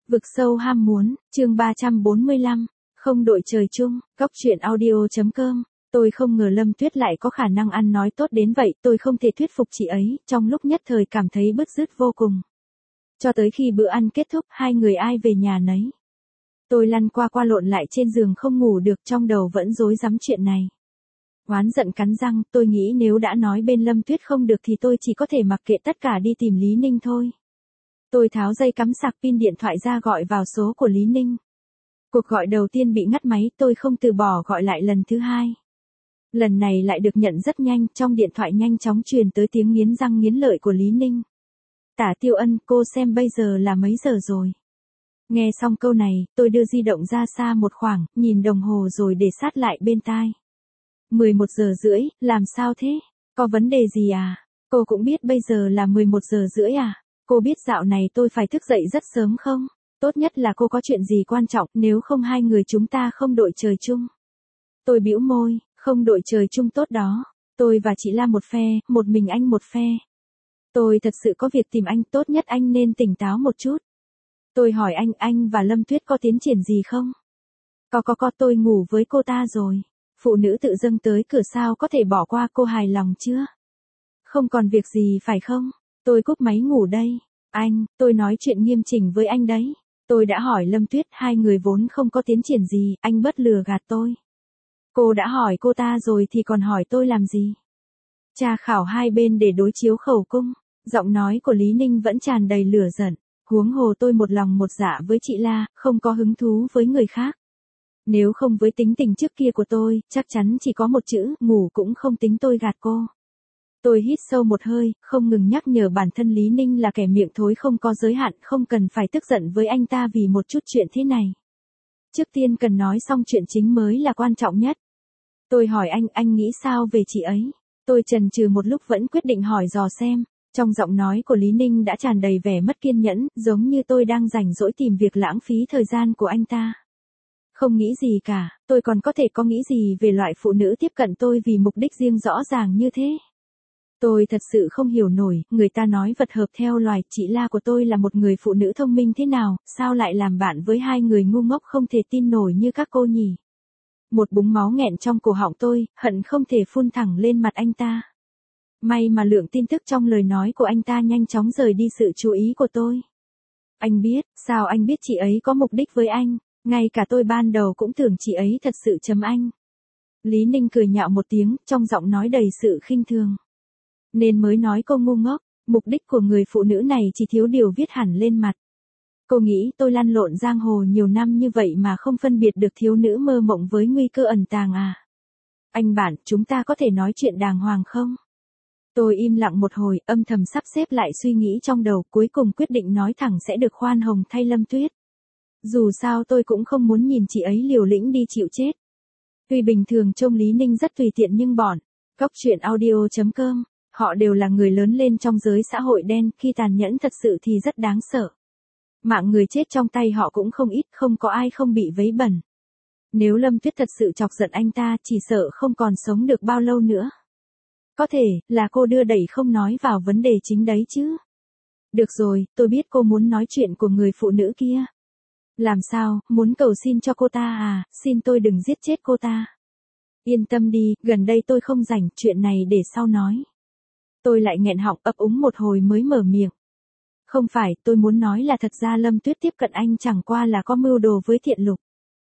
Vực sâu ham muốn, chương 345, không đội trời chung, góc truyện audio.com. Tôi không ngờ Lâm Tuyết lại có khả năng ăn nói tốt đến vậy, tôi không thể thuyết phục chị ấy, trong lúc nhất thời cảm thấy bứt rứt vô cùng. Cho tới khi bữa ăn kết thúc, hai người ai về nhà nấy. Tôi lăn qua lộn lại trên giường không ngủ được, trong đầu vẫn rối rắm chuyện này. Oán giận cắn răng, tôi nghĩ nếu đã nói bên Lâm Tuyết không được thì tôi chỉ có thể mặc kệ tất cả đi tìm Lý Ninh thôi. Tôi tháo dây cắm sạc pin điện thoại ra gọi vào số của Lý Ninh. Cuộc gọi đầu tiên bị ngắt máy, tôi không từ bỏ gọi lại lần thứ hai. Lần này lại được nhận rất nhanh, trong điện thoại nhanh chóng truyền tới tiếng nghiến răng nghiến lợi của Lý Ninh. Tả Tiêu Ân, cô xem bây giờ là mấy giờ rồi. Nghe xong câu này, tôi đưa di động ra xa một khoảng, nhìn đồng hồ rồi để sát lại bên tai. 11 giờ rưỡi, làm sao thế? Có vấn đề gì à? Cô cũng biết bây giờ là 11 giờ rưỡi à? Cô biết dạo này tôi phải thức dậy rất sớm không? Tốt nhất là cô có chuyện gì quan trọng, nếu không hai người chúng ta không đội trời chung. Tôi bĩu môi, không đội trời chung tốt đó. Tôi và chị La một phe, một mình anh một phe. Tôi thật sự có việc tìm anh, tốt nhất anh nên tỉnh táo một chút. Tôi hỏi anh và Lâm Tuyết có tiến triển gì không? Có, tôi ngủ với cô ta rồi. Phụ nữ tự dưng tới cửa sao có thể bỏ qua, cô hài lòng chưa? Không còn việc gì phải không? Tôi cúp máy ngủ đây. Anh, tôi nói chuyện nghiêm chỉnh với anh đấy. Tôi đã hỏi Lâm Tuyết, hai người vốn không có tiến triển gì, anh bất lừa gạt tôi. Cô đã hỏi cô ta rồi thì còn hỏi tôi làm gì? Tra khảo hai bên để đối chiếu khẩu cung. Giọng nói của Lý Ninh vẫn tràn đầy lửa giận. Huống hồ tôi một lòng một dạ với chị La, không có hứng thú với người khác. Nếu không với tính tình trước kia của tôi, chắc chắn chỉ có một chữ, ngủ cũng không tính tôi gạt cô. Tôi hít sâu một hơi, không ngừng nhắc nhở bản thân Lý Ninh là kẻ miệng thối không có giới hạn, không cần phải tức giận với anh ta vì một chút chuyện thế này. Trước tiên cần nói xong chuyện chính mới là quan trọng nhất. Tôi hỏi anh nghĩ sao về chị ấy? Tôi chần chừ một lúc vẫn quyết định hỏi dò xem. Trong giọng nói của Lý Ninh đã tràn đầy vẻ mất kiên nhẫn, giống như tôi đang rảnh rỗi tìm việc lãng phí thời gian của anh ta. Không nghĩ gì cả, tôi còn có thể có nghĩ gì về loại phụ nữ tiếp cận tôi vì mục đích riêng rõ ràng như thế. Tôi thật sự không hiểu nổi, người ta nói vật hợp theo loài, chị La của tôi là một người phụ nữ thông minh thế nào, sao lại làm bạn với hai người ngu ngốc không thể tin nổi như các cô nhỉ? Một búng máu nghẹn trong cổ họng tôi, hận không thể phun thẳng lên mặt anh ta. May mà lượng tin tức trong lời nói của anh ta nhanh chóng rời đi sự chú ý của tôi. Anh biết, sao anh biết chị ấy có mục đích với anh? Ngay cả tôi ban đầu cũng tưởng chị ấy thật sự chấm anh. Lý Ninh cười nhạo một tiếng, trong giọng nói đầy sự khinh thường. Nên mới nói cô ngu ngốc, mục đích của người phụ nữ này chỉ thiếu điều viết hẳn lên mặt. Cô nghĩ tôi lăn lộn giang hồ nhiều năm như vậy mà không phân biệt được thiếu nữ mơ mộng với nguy cơ ẩn tàng à? Anh bạn, chúng ta có thể nói chuyện đàng hoàng không? Tôi im lặng một hồi, âm thầm sắp xếp lại suy nghĩ trong đầu, cuối cùng quyết định nói thẳng sẽ được khoan hồng thay Lâm Tuyết. Dù sao tôi cũng không muốn nhìn chị ấy liều lĩnh đi chịu chết. Tuy bình thường trông Lý Ninh rất tùy tiện nhưng góc truyện audio.com, họ đều là người lớn lên trong giới xã hội đen, khi tàn nhẫn thật sự thì rất đáng sợ. Mạng người chết trong tay họ cũng không ít, không có ai không bị vấy bẩn. Nếu Lâm Tuyết thật sự chọc giận anh ta, chỉ sợ không còn sống được bao lâu nữa. Có thể là cô đưa đẩy không nói vào vấn đề chính đấy chứ. Được rồi, tôi biết cô muốn nói chuyện của người phụ nữ kia. Làm sao, muốn cầu xin cho cô ta à, xin tôi đừng giết chết cô ta. Yên tâm đi, gần đây tôi không rảnh, chuyện này để sau nói. Tôi lại nghẹn họng ấp úng một hồi mới mở miệng. Không phải, tôi muốn nói là thật ra Lâm Tuyết tiếp cận anh chẳng qua là có mưu đồ với Thiện Lục.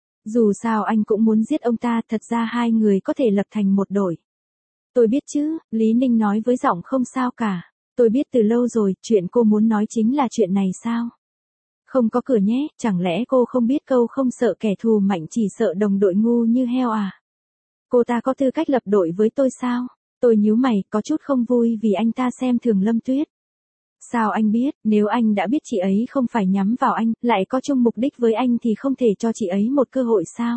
Dù sao anh cũng muốn giết ông ta, thật ra hai người có thể lập thành một đội. Tôi biết chứ, Lý Ninh nói với giọng không sao cả. Tôi biết từ lâu rồi, chuyện cô muốn nói chính là chuyện này sao? Không có cửa nhé, chẳng lẽ cô không biết câu không sợ kẻ thù mạnh chỉ sợ đồng đội ngu như heo à? Cô ta có tư cách lập đội với tôi sao? Tôi nhíu mày, có chút không vui vì anh ta xem thường Lâm Tuyết. Sao anh biết, nếu anh đã biết chị ấy không phải nhắm vào anh, lại có chung mục đích với anh thì không thể cho chị ấy một cơ hội sao?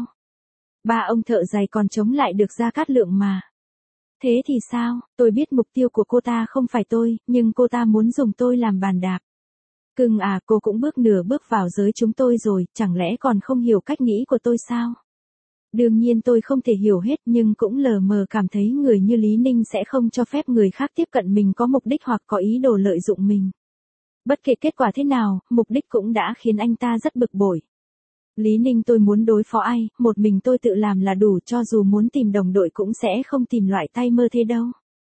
Ba ông thợ giày còn chống lại được Gia Cát Lượng mà. Thế thì sao, tôi biết mục tiêu của cô ta không phải tôi, nhưng cô ta muốn dùng tôi làm bàn đạp. Cưng à, cô cũng bước nửa bước vào giới chúng tôi rồi, chẳng lẽ còn không hiểu cách nghĩ của tôi sao? Đương nhiên tôi không thể hiểu hết nhưng cũng lờ mờ cảm thấy người như Lý Ninh sẽ không cho phép người khác tiếp cận mình có mục đích hoặc có ý đồ lợi dụng mình. Bất kể kết quả thế nào, mục đích cũng đã khiến anh ta rất bực bội. Lý Ninh, tôi muốn đối phó ai, một mình tôi tự làm là đủ, cho dù muốn tìm đồng đội cũng sẽ không tìm loại tay mơ thế đâu.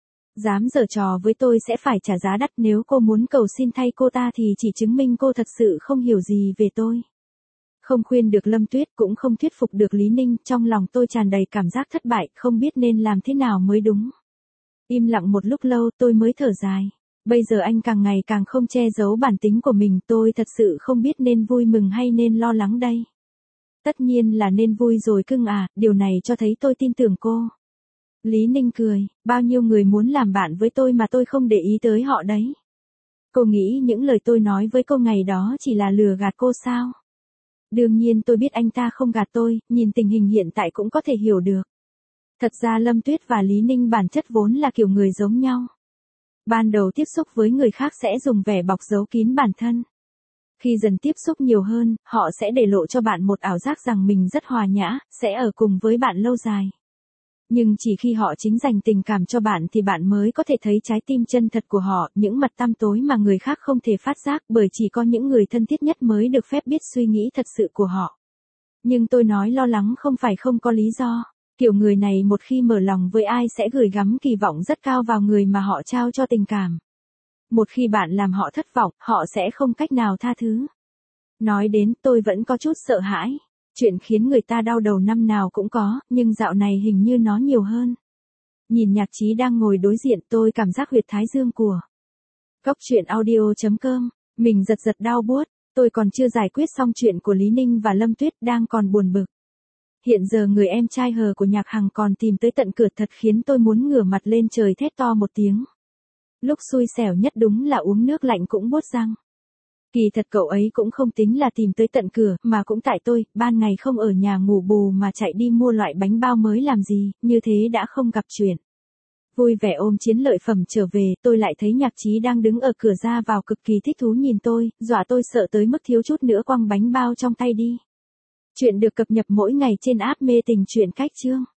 Dám giở trò với tôi sẽ phải trả giá đắt, nếu cô muốn cầu xin thay cô ta thì chỉ chứng minh cô thật sự không hiểu gì về tôi. Không khuyên được Lâm Tuyết, cũng không thuyết phục được Lý Ninh, trong lòng tôi tràn đầy cảm giác thất bại, không biết nên làm thế nào mới đúng. Im lặng một lúc lâu tôi mới thở dài. Bây giờ anh càng ngày càng không che giấu bản tính của mình, tôi thật sự không biết nên vui mừng hay nên lo lắng đây. Tất nhiên là nên vui rồi cưng à, điều này cho thấy tôi tin tưởng cô. Lý Ninh cười, bao nhiêu người muốn làm bạn với tôi mà tôi không để ý tới họ đấy. Cô nghĩ những lời tôi nói với cô ngày đó chỉ là lừa gạt cô sao? Đương nhiên tôi biết anh ta không gạt tôi, nhìn tình hình hiện tại cũng có thể hiểu được. Thật ra Lâm Tuyết và Lý Ninh bản chất vốn là kiểu người giống nhau. Ban đầu tiếp xúc với người khác sẽ dùng vẻ bọc giấu kín bản thân. Khi dần tiếp xúc nhiều hơn, họ sẽ để lộ cho bạn một ảo giác rằng mình rất hòa nhã, sẽ ở cùng với bạn lâu dài. Nhưng chỉ khi họ chính dành tình cảm cho bạn thì bạn mới có thể thấy trái tim chân thật của họ, những mặt tăm tối mà người khác không thể phát giác, bởi chỉ có những người thân thiết nhất mới được phép biết suy nghĩ thật sự của họ. Nhưng tôi nói lo lắng không phải không có lý do. Kiểu người này một khi mở lòng với ai sẽ gửi gắm kỳ vọng rất cao vào người mà họ trao cho tình cảm. Một khi bạn làm họ thất vọng, họ sẽ không cách nào tha thứ. Nói đến, tôi vẫn có chút sợ hãi. Chuyện khiến người ta đau đầu năm nào cũng có, nhưng dạo này hình như nó nhiều hơn. Nhìn Nhạc Chí đang ngồi đối diện, tôi cảm giác huyệt thái dương của Cốc Truyện Audio.com, mình giật giật đau buốt, tôi còn chưa giải quyết xong chuyện của Lý Ninh và Lâm Tuyết, đang còn buồn bực. Hiện giờ người em trai hờ của Nhạc Hằng còn tìm tới tận cửa, thật khiến tôi muốn ngửa mặt lên trời thét to một tiếng. Lúc xui xẻo nhất đúng là uống nước lạnh cũng buốt răng. Kỳ thật cậu ấy cũng không tính là tìm tới tận cửa, mà cũng tại tôi, ban ngày không ở nhà ngủ bù mà chạy đi mua loại bánh bao mới làm gì, như thế đã không gặp chuyện. Vui vẻ ôm chiến lợi phẩm trở về, tôi lại thấy Nhạc Chí đang đứng ở cửa ra vào cực kỳ thích thú nhìn tôi, dọa tôi sợ tới mức thiếu chút nữa quăng bánh bao trong tay đi. Chuyện được cập nhật mỗi ngày trên app Mê Tình Truyện Cách Chương.